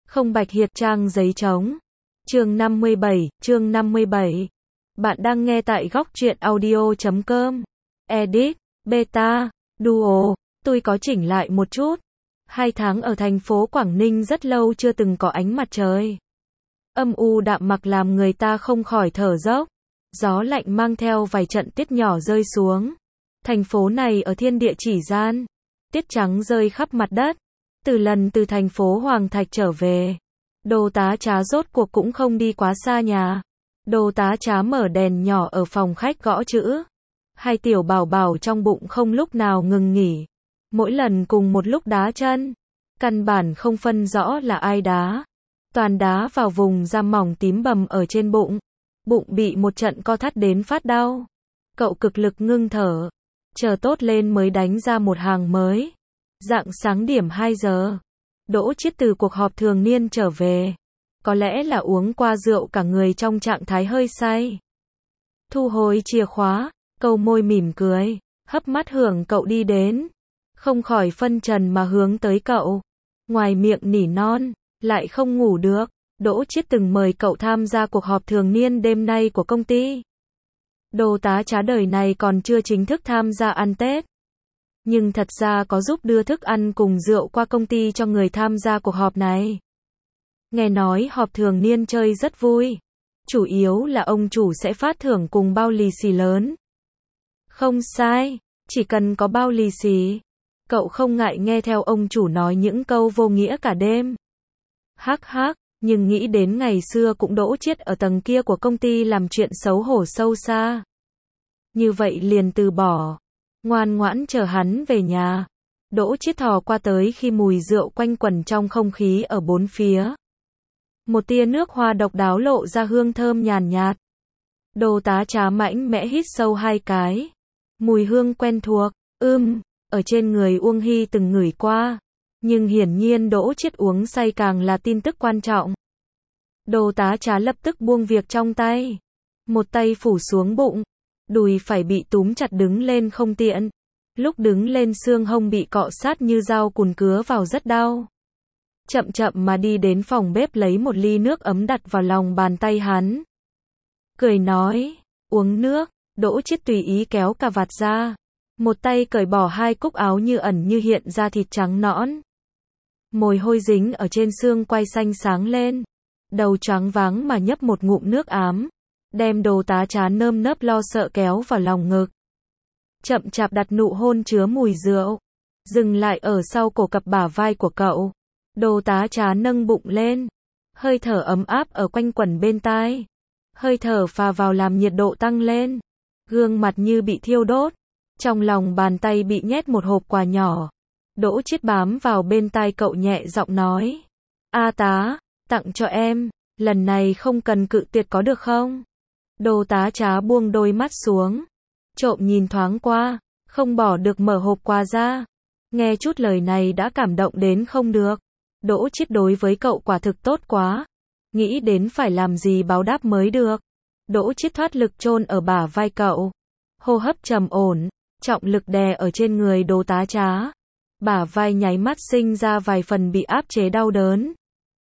Không bạch hiệt trang giấy trống. Chương 57. Bạn đang nghe tại góc truyện audio.com. Edit, Beta, Duo. Tôi có chỉnh lại một chút. 2 tháng ở thành phố Quảng Ninh rất lâu chưa từng có ánh mặt trời. Âm u đạm mặc làm người ta không khỏi thở dốc. Gió lạnh mang theo vài trận tiết nhỏ rơi xuống. Thành phố này ở thiên địa chỉ gian. Tiết trắng rơi khắp mặt đất. Từ thành phố Hoàng Thạch trở về, Đô tá Trá rốt cuộc cũng không đi quá xa nhà. Đô tá Trá mở đèn nhỏ ở phòng khách gõ chữ. Hai tiểu bảo bảo trong bụng không lúc nào ngừng nghỉ. Mỗi lần cùng một lúc đá chân. Căn bản không phân rõ là ai đá. Toàn đá vào vùng da mỏng tím bầm ở trên bụng. Bụng bị một trận co thắt đến phát đau. Cậu cực lực ngưng thở. Chờ tốt lên mới đánh ra một hàng mới. Rạng sáng điểm 2 giờ. Đỗ Chiết từ cuộc họp thường niên trở về. Có lẽ là uống qua rượu cả người trong trạng thái hơi say. Thu hồi chìa khóa, câu môi mỉm cười, hấp mắt hưởng cậu đi đến. Không khỏi phân trần mà hướng tới cậu. Ngoài miệng nỉ non, lại không ngủ được. Đỗ Chiết từng mời cậu tham gia cuộc họp thường niên đêm nay của công ty. Đô tá Trá đời này còn chưa chính thức tham gia ăn Tết. Nhưng thật ra có giúp đưa thức ăn cùng rượu qua công ty cho người tham gia cuộc họp này. Nghe nói họp thường niên chơi rất vui. Chủ yếu là ông chủ sẽ phát thưởng cùng bao lì xì lớn. Không sai, chỉ cần có bao lì xì. Cậu không ngại nghe theo ông chủ nói những câu vô nghĩa cả đêm. Hắc hắc, nhưng nghĩ đến ngày xưa cũng Đỗ Chiết ở tầng kia của công ty làm chuyện xấu hổ sâu xa. Như vậy liền từ bỏ. Ngoan ngoãn chờ hắn về nhà. Đỗ Chiết thò qua tới khi mùi rượu quanh quẩn trong không khí ở bốn phía. Một tia nước hoa độc đáo lộ ra hương thơm nhàn nhạt. Đô tá Trá mạnh mẽ hít sâu 2 cái. Mùi hương quen thuộc, ở trên người Uông Hy từng ngửi qua. Nhưng hiển nhiên Đỗ Chiết uống say càng là tin tức quan trọng. Đô tá Trá lập tức buông việc trong tay. Một tay phủ xuống bụng. Đùi phải bị túm chặt đứng lên không tiện. Lúc đứng lên xương hông bị cọ sát như dao cùn cứa vào rất đau. Chậm chậm mà đi đến phòng bếp lấy một ly nước ấm đặt vào lòng bàn tay hắn. Cười nói, uống nước. Đỗ Chiết tùy ý kéo cà vạt ra. Một tay cởi bỏ 2 cúc áo như ẩn như hiện ra thịt trắng nõn. Mồi hôi dính ở trên xương quai xanh sáng lên. Đầu choáng váng mà nhấp một ngụm nước ám. Đem Đô tá Trá nơm nớp lo sợ kéo vào lòng ngực. Chậm chạp đặt nụ hôn chứa mùi rượu. Dừng lại ở sau cổ cặp bả vai của cậu. Đô tá Trá nâng bụng lên. Hơi thở ấm áp ở quanh quẩn bên tai. Hơi thở phà vào làm nhiệt độ tăng lên. Gương mặt như bị thiêu đốt. Trong lòng bàn tay bị nhét một hộp quà nhỏ. Đỗ Chiết bám vào bên tai cậu nhẹ giọng nói. A tá, tặng cho em. Lần này không cần cự tuyệt có được không? Đô tá Trá buông đôi mắt xuống. Trộm nhìn thoáng qua. Không bỏ được mở hộp quà ra. Nghe chút lời này đã cảm động đến không được. Đỗ Chiết đối với cậu quả thực tốt quá. Nghĩ đến phải làm gì báo đáp mới được. Đỗ Chiết thoát lực chôn ở bả vai cậu. Hô hấp trầm ổn. Trọng lực đè ở trên người Đô tá Trá. Bả vai nháy mắt sinh ra vài phần bị áp chế đau đớn.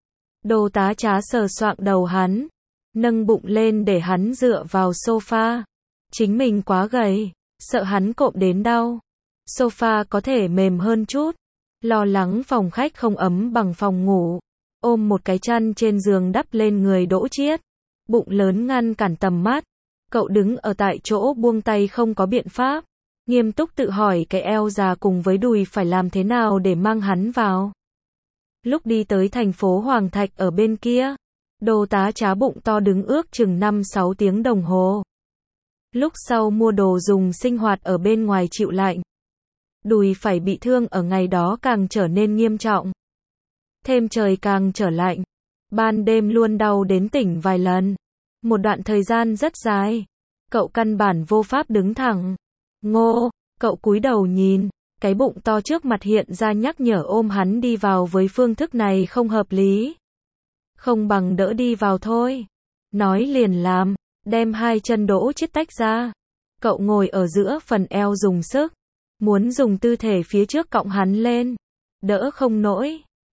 Đô tá Trá sờ soạng đầu hắn. Nâng bụng lên để hắn dựa vào sofa. Chính mình quá gầy. Sợ hắn cộm đến đau. Sofa có thể mềm hơn chút. Lo lắng phòng khách không ấm bằng phòng ngủ. Ôm một cái chăn trên giường đắp lên người Đỗ Chiết. Bụng lớn ngăn cản tầm mắt. Cậu đứng ở tại chỗ buông tay không có biện pháp. Nghiêm túc tự hỏi cái eo già cùng với đùi phải làm thế nào để mang hắn vào. Lúc đi tới thành phố Hoàng Thạch ở bên kia. Đô tá Trá bụng to đứng ước chừng 5-6 tiếng đồng hồ. Lúc sau mua đồ dùng sinh hoạt ở bên ngoài chịu lạnh. Đùi phải bị thương ở ngày đó càng trở nên nghiêm trọng. Thêm trời càng trở lạnh. Ban đêm luôn đau đến tỉnh vài lần. Một đoạn thời gian rất dài. Cậu căn bản vô pháp đứng thẳng. Ngô, cậu cúi đầu nhìn. Cái bụng to trước mặt hiện ra nhắc nhở ôm hắn đi vào với phương thức này không hợp lý. Không bằng đỡ đi vào thôi. Nói liền làm. Đem 2 chân Đỗ Chiết tách ra. Cậu ngồi ở giữa phần eo dùng sức. Muốn dùng tư thể phía trước cõng hắn lên. Đỡ không nổi.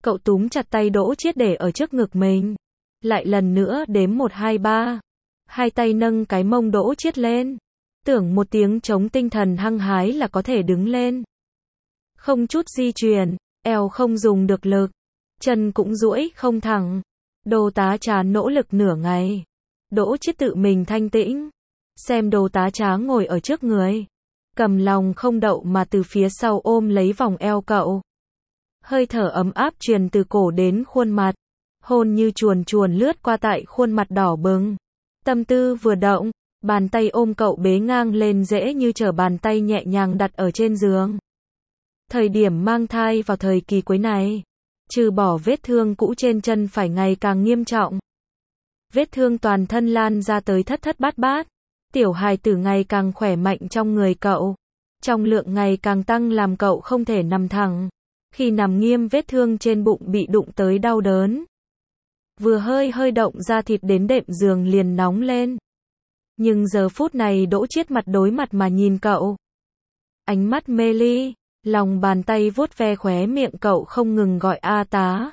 Cậu túm chặt tay Đỗ Chiết để ở trước ngực mình. Lại lần nữa đếm 1 2 3. Hai tay nâng cái mông Đỗ Chiết lên. Tưởng một tiếng trống tinh thần hăng hái là có thể đứng lên. Không chút di chuyển, eo không dùng được lực. Chân cũng duỗi không thẳng. Đồ tá trá nỗ lực nửa ngày. Đỗ Chiết tự mình thanh tĩnh. Xem đồ tá trá ngồi ở trước người. Cầm lòng không đậu mà từ phía sau ôm lấy vòng eo cậu. Hơi thở ấm áp truyền từ cổ đến khuôn mặt. Hôn như chuồn chuồn lướt qua tại khuôn mặt đỏ bừng. Tâm tư vừa động, bàn tay ôm cậu bế ngang lên dễ như trở bàn tay nhẹ nhàng đặt ở trên giường. Thời điểm mang thai vào thời kỳ cuối này, trừ bỏ vết thương cũ trên chân phải ngày càng nghiêm trọng. Vết thương toàn thân lan ra tới thất thất bát bát. Tiểu hài tử ngày càng khỏe mạnh trong người cậu. Trọng lượng ngày càng tăng làm cậu không thể nằm thẳng. Khi nằm nghiêm vết thương trên bụng bị đụng tới đau đớn. Vừa hơi động da thịt đến đệm giường liền nóng lên. Nhưng giờ phút này Đỗ Chiết mặt đối mặt mà nhìn cậu. Ánh mắt mê ly, lòng bàn tay vuốt ve khóe miệng cậu không ngừng gọi a tá.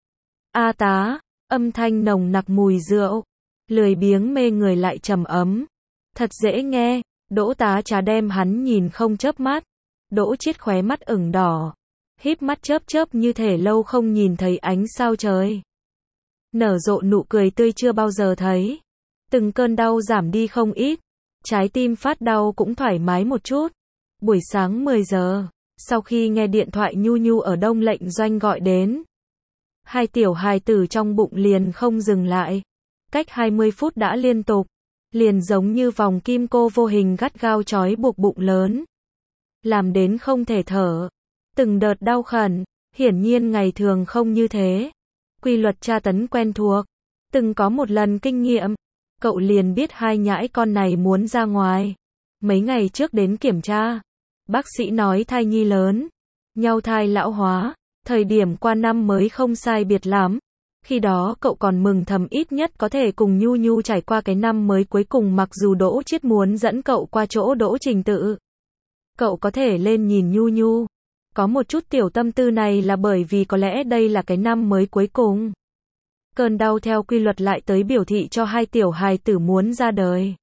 A tá, âm thanh nồng nặc mùi rượu. Lười biếng mê người lại trầm ấm. Thật dễ nghe, Đỗ tá trá đem hắn nhìn không chớp mắt. Đỗ Chiết khóe mắt ửng đỏ. Híp mắt chớp như thể lâu không nhìn thấy ánh sao trời. Nở rộ nụ cười tươi chưa bao giờ thấy. Từng cơn đau giảm đi không ít. Trái tim phát đau cũng thoải mái một chút. Buổi sáng 10 giờ, sau khi nghe điện thoại Nhu Nhu ở Đông Lệnh Doanh gọi đến. Hai tiểu hài tử trong bụng liền không dừng lại. Cách 20 phút đã liên tục. Liền giống như vòng kim cô vô hình gắt gao trói buộc bụng lớn. Làm đến không thể thở. Từng đợt đau khẩn, hiển nhiên ngày thường không như thế. Quy luật tra tấn quen thuộc. Từng có một lần kinh nghiệm, cậu liền biết hai nhãi con này muốn ra ngoài. Mấy ngày trước đến kiểm tra, bác sĩ nói thai nhi lớn, nhau thai lão hóa, thời điểm qua năm mới không sai biệt lắm. Khi đó cậu còn mừng thầm ít nhất có thể cùng Nhu Nhu trải qua cái năm mới cuối cùng, mặc dù Đỗ Chiết muốn dẫn cậu qua chỗ Đỗ Trình Tự. Cậu có thể lên nhìn Nhu Nhu. Có một chút tiểu tâm tư này là bởi vì có lẽ đây là cái năm mới cuối cùng. Cơn đau theo quy luật lại tới biểu thị cho hai tiểu hài tử muốn ra đời.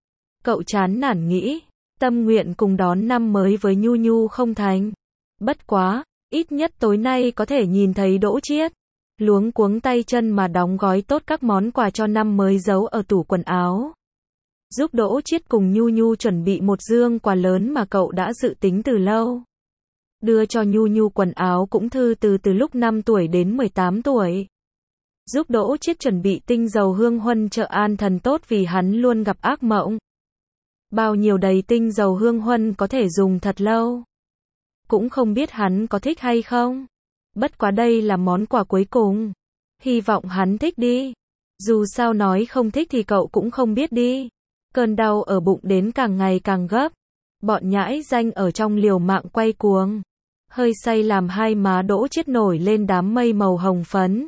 Cậu chán nản nghĩ, tâm nguyện cùng đón năm mới với Nhu Nhu không thành. Bất quá, ít nhất tối nay có thể nhìn thấy Đỗ Chiết. Luống cuống tay chân mà đóng gói tốt các món quà cho năm mới giấu ở tủ quần áo. Giúp Đỗ Chiết cùng Nhu Nhu chuẩn bị một dương quà lớn mà cậu đã dự tính từ lâu. Đưa cho Nhu Nhu quần áo cũng thư từ lúc 5 tuổi đến 18 tuổi. Giúp Đỗ Chiết chuẩn bị tinh dầu hương huân trợ an thần tốt vì hắn luôn gặp ác mộng. Bao nhiêu đầy tinh dầu hương huân có thể dùng thật lâu. Cũng không biết hắn có thích hay không. Bất quá đây là món quà cuối cùng. Hy vọng hắn thích đi. Dù sao nói không thích thì cậu cũng không biết đi. Cơn đau ở bụng đến càng ngày càng gấp. Bọn nhãi danh ở trong liều mạng quay cuồng. Hơi say làm hai má Đỗ Chiết nổi lên đám mây màu hồng phấn.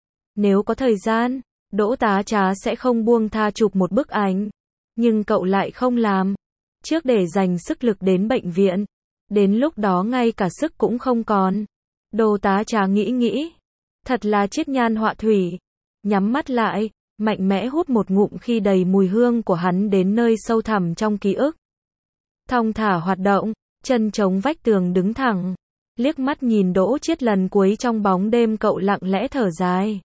Nếu có thời gian, Đỗ tá trá sẽ không buông tha chụp một bức ảnh. Nhưng cậu lại không làm. Trước để dành sức lực đến bệnh viện. Đến lúc đó ngay cả sức cũng không còn. Đồ tá trá nghĩ. Thật là chiết nhan họa thủy. Nhắm mắt lại, mạnh mẽ hút một ngụm khi đầy mùi hương của hắn đến nơi sâu thẳm trong ký ức. Thong thả hoạt động, chân chống vách tường đứng thẳng. Liếc mắt nhìn Đỗ Chiết lần cuối trong bóng đêm, cậu lặng lẽ thở dài.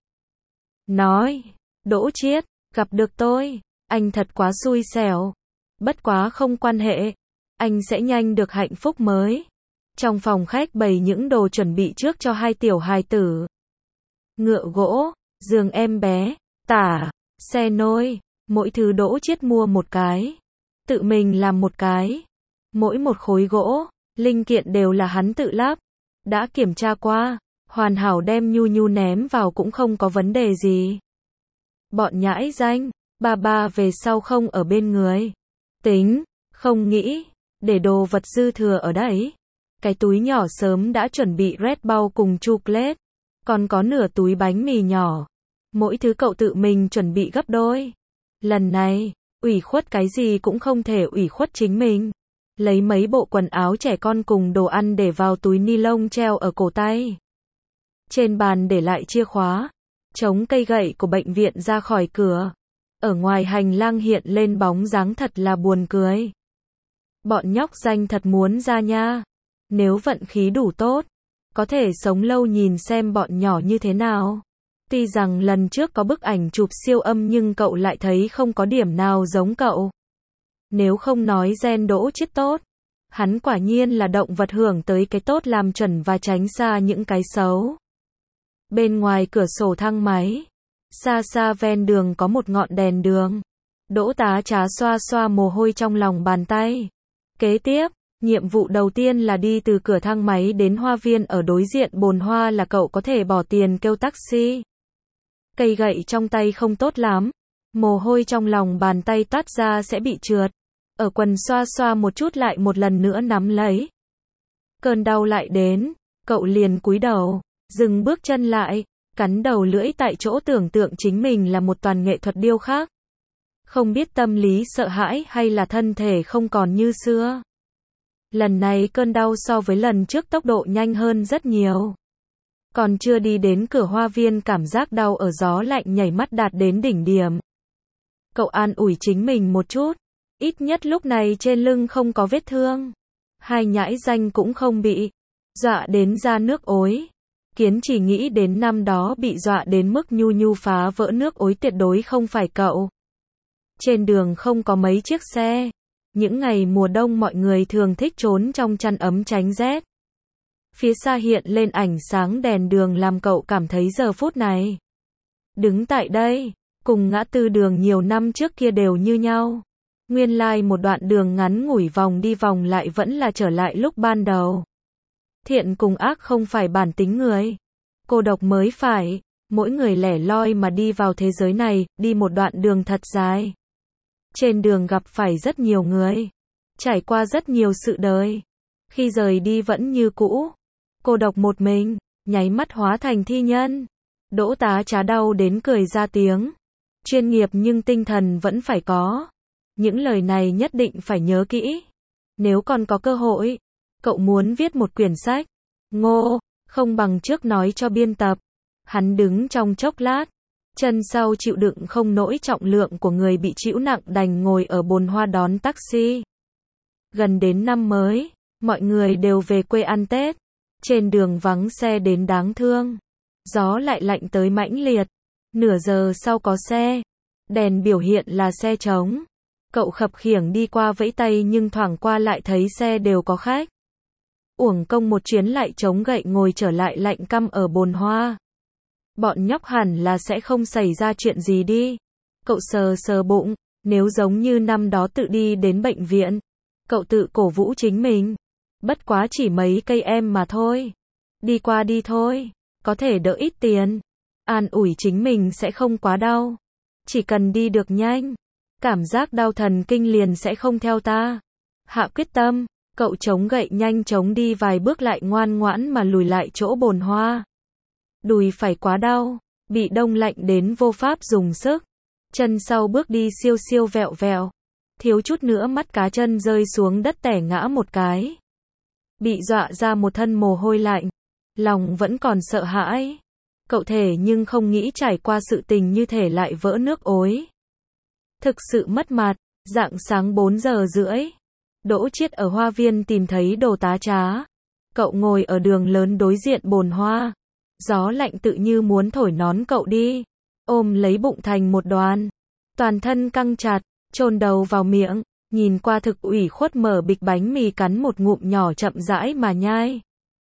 Nói, Đỗ Chiết, gặp được tôi, anh thật quá xui xẻo. Bất quá không quan hệ, anh sẽ nhanh được hạnh phúc mới. Trong phòng khách bày những đồ chuẩn bị trước cho hai tiểu hài tử. Ngựa gỗ, giường em bé, tả, xe nôi, mỗi thứ Đỗ Chiết mua một cái. Tự mình làm một cái. Mỗi một khối gỗ, linh kiện đều là hắn tự lắp. Đã kiểm tra qua, hoàn hảo, đem Nhu Nhu ném vào cũng không có vấn đề gì. Bọn nhãi danh, ba về sau không ở bên người. Tính, không nghĩ, để đồ vật dư thừa ở đấy. Cái túi nhỏ sớm đã chuẩn bị Red Bull cùng chocolate. Còn có nửa túi bánh mì nhỏ. Mỗi thứ cậu tự mình chuẩn bị gấp đôi. Lần này, ủy khuất cái gì cũng không thể ủy khuất chính mình. Lấy mấy bộ quần áo trẻ con cùng đồ ăn để vào túi ni lông treo ở cổ tay. Trên bàn để lại chìa khóa, chống cây gậy của bệnh viện ra khỏi cửa. Ở ngoài hành lang hiện lên bóng dáng thật là buồn cười. Bọn nhóc danh thật muốn ra nha. Nếu vận khí đủ tốt, có thể sống lâu nhìn xem bọn nhỏ như thế nào. Tuy rằng lần trước có bức ảnh chụp siêu âm nhưng cậu lại thấy không có điểm nào giống cậu. Nếu không nói gen Đỗ Chiết tốt, hắn quả nhiên là động vật hưởng tới cái tốt làm chuẩn và tránh xa những cái xấu. Bên ngoài cửa sổ thang máy, xa xa ven đường có một ngọn đèn đường. Đỗ Tá Trá xoa xoa mồ hôi trong lòng bàn tay. Kế tiếp, nhiệm vụ đầu tiên là đi từ cửa thang máy đến hoa viên ở đối diện bồn hoa là cậu có thể bỏ tiền kêu taxi. Cây gậy trong tay không tốt lắm, mồ hôi trong lòng bàn tay toát ra sẽ bị trượt. Ở quần xoa xoa một chút lại một lần nữa nắm lấy. Cơn đau lại đến, cậu liền cúi đầu, dừng bước chân lại, cắn đầu lưỡi tại chỗ tưởng tượng chính mình là một toàn nghệ thuật điêu khắc. Không biết tâm lý sợ hãi hay là thân thể không còn như xưa. Lần này cơn đau so với lần trước tốc độ nhanh hơn rất nhiều. Còn chưa đi đến cửa hoa viên cảm giác đau ở gió lạnh nhảy mắt đạt đến đỉnh điểm. Cậu an ủi chính mình một chút. Ít nhất lúc này trên lưng không có vết thương. Hai nhãi danh cũng không bị dọa đến ra nước ối. Kiến chỉ nghĩ đến năm đó bị dọa đến mức nhu nhu phá vỡ nước ối tuyệt đối không phải cậu. Trên đường không có mấy chiếc xe. Những ngày mùa đông mọi người thường thích trốn trong chăn ấm tránh rét. Phía xa hiện lên ảnh sáng đèn đường làm cậu cảm thấy giờ phút này. Đứng tại đây, cùng ngã tư đường nhiều năm trước kia đều như nhau. Nguyên lai một đoạn đường ngắn ngủi vòng đi vòng lại vẫn là trở lại lúc ban đầu. Thiện cùng ác không phải bản tính người. Cô độc mới phải, mỗi người lẻ loi mà đi vào thế giới này, đi một đoạn đường thật dài. Trên đường gặp phải rất nhiều người, trải qua rất nhiều sự đời. Khi rời đi vẫn như cũ, cô độc một mình, nháy mắt hóa thành thi nhân. Đỗ Tá Trá đau đến cười ra tiếng. Chuyên nghiệp nhưng tinh thần vẫn phải có. Những lời này nhất định phải nhớ kỹ. Nếu còn có cơ hội, cậu muốn viết một quyển sách. Ngô, không bằng trước nói cho biên tập. Hắn đứng trong chốc lát, chân sau chịu đựng không nổi trọng lượng của người bị trĩu nặng đành ngồi ở bồn hoa đón taxi. Gần đến năm mới, mọi người đều về quê ăn Tết. Trên đường vắng xe đến đáng thương. Gió lại lạnh tới mãnh liệt. Nửa giờ sau có xe. Đèn biểu hiện là xe trống. Cậu khập khiễng đi qua vẫy tay nhưng thoảng qua lại thấy xe đều có khách. Uổng công một chuyến lại chống gậy ngồi trở lại lạnh căm ở bồn hoa. Bọn nhóc hẳn là sẽ không xảy ra chuyện gì đi. Cậu sờ sờ bụng, nếu giống như năm đó tự đi đến bệnh viện. Cậu tự cổ vũ chính mình. Bất quá chỉ mấy cây em mà thôi. Đi qua đi thôi, có thể đỡ ít tiền. An ủi chính mình sẽ không quá đau. Chỉ cần đi được nhanh. Cảm giác đau thần kinh liền sẽ không theo ta. Hạ quyết tâm, cậu chống gậy nhanh chóng đi vài bước lại ngoan ngoãn mà lùi lại chỗ bồn hoa. Đùi phải quá đau, bị đông lạnh đến vô pháp dùng sức. Chân sau bước đi siêu siêu vẹo vẹo. Thiếu chút nữa mắt cá chân rơi xuống đất tẻ ngã một cái. Bị dọa ra một thân mồ hôi lạnh. Lòng vẫn còn sợ hãi. Cậu thể nhưng không nghĩ trải qua sự tình như thể lại vỡ nước ối. Thực sự mất mặt. Rạng sáng 4 giờ rưỡi. Đỗ Chiết ở hoa viên tìm thấy Đồ Tá Trá. Cậu ngồi ở đường lớn đối diện bồn hoa. Gió lạnh tự như muốn thổi nón cậu đi. Ôm lấy bụng thành một đoàn. Toàn thân căng chặt, chôn đầu vào miệng. Nhìn qua thực ủy khuất mở bịch bánh mì cắn một ngụm nhỏ chậm rãi mà nhai.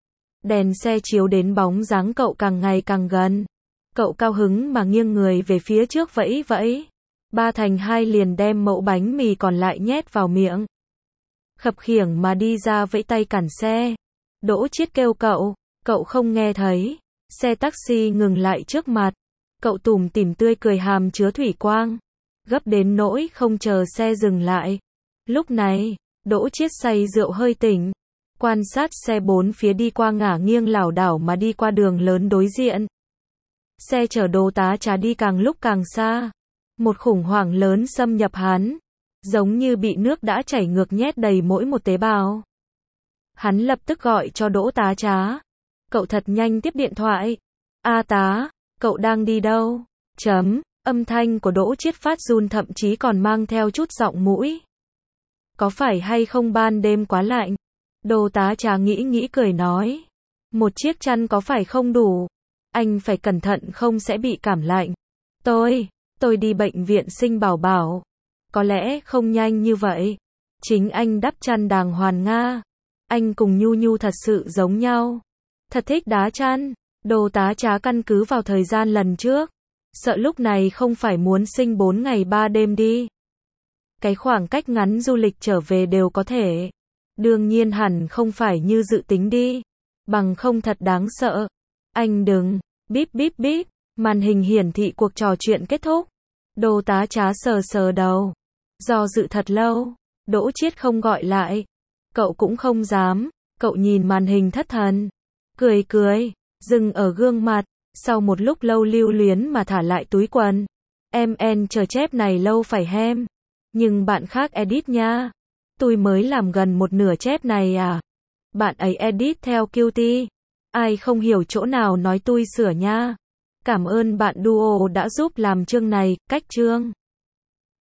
Đèn xe chiếu đến bóng dáng cậu càng ngày càng gần. Cậu cao hứng mà nghiêng người về phía trước vẫy vẫy. 3 thành 2 liền đem mẫu bánh mì còn lại nhét vào miệng. Khập khiễng mà đi ra vẫy tay cản xe. Đỗ Chiết kêu cậu, cậu không nghe thấy. Xe taxi ngừng lại trước mặt. Cậu tủm tỉm tươi cười hàm chứa thủy quang. Gấp đến nỗi không chờ xe dừng lại. Lúc này, Đỗ Chiết say rượu hơi tỉnh. Quan sát xe bốn phía đi qua ngả nghiêng lảo đảo mà đi qua đường lớn đối diện. Xe chở Đồ Tá Trá đi càng lúc càng xa. Một khủng hoảng lớn xâm nhập hắn. Giống như bị nước đã chảy ngược nhét đầy mỗi một tế bào. Hắn lập tức gọi cho Đỗ Tá Trá. Cậu thật nhanh tiếp điện thoại. A tá, cậu đang đi đâu? Chấm, âm thanh của Đỗ Chiết phát run thậm chí còn mang theo chút giọng mũi. Có phải hay không ban đêm quá lạnh? Đô tá trá nghĩ cười nói. Một chiếc chăn có phải không đủ? Anh phải cẩn thận không sẽ bị cảm lạnh. Tôi đi bệnh viện sinh bảo bảo. Có lẽ không nhanh như vậy. Chính anh đắp chăn đàng hoàng nga. Anh cùng Nhu Nhu thật sự giống nhau. Thật thích đá chăn. Đô tá trá căn cứ vào thời gian lần trước. Sợ lúc này không phải muốn sinh 4 ngày 3 đêm đi. Cái khoảng cách ngắn du lịch trở về đều có thể. Đương nhiên hẳn không phải như dự tính đi. Bằng không thật đáng sợ. Anh đừng. Bíp. Màn hình hiển thị cuộc trò chuyện kết thúc. Đô tá trá sờ đầu. Do dự thật lâu. Đỗ Chiết không gọi lại. Cậu cũng không dám. Cậu nhìn màn hình thất thần. Cười. Dừng ở gương mặt. Sau một lúc lâu lưu luyến mà thả lại túi quần. Em chờ chép này lâu phải hem. Nhưng bạn khác edit nha. Tôi mới làm gần một nửa chép này à. Bạn ấy edit theo Qt. Ai không hiểu chỗ nào nói tôi sửa nha. Cảm ơn bạn Duo đã giúp làm chương này, cách chương.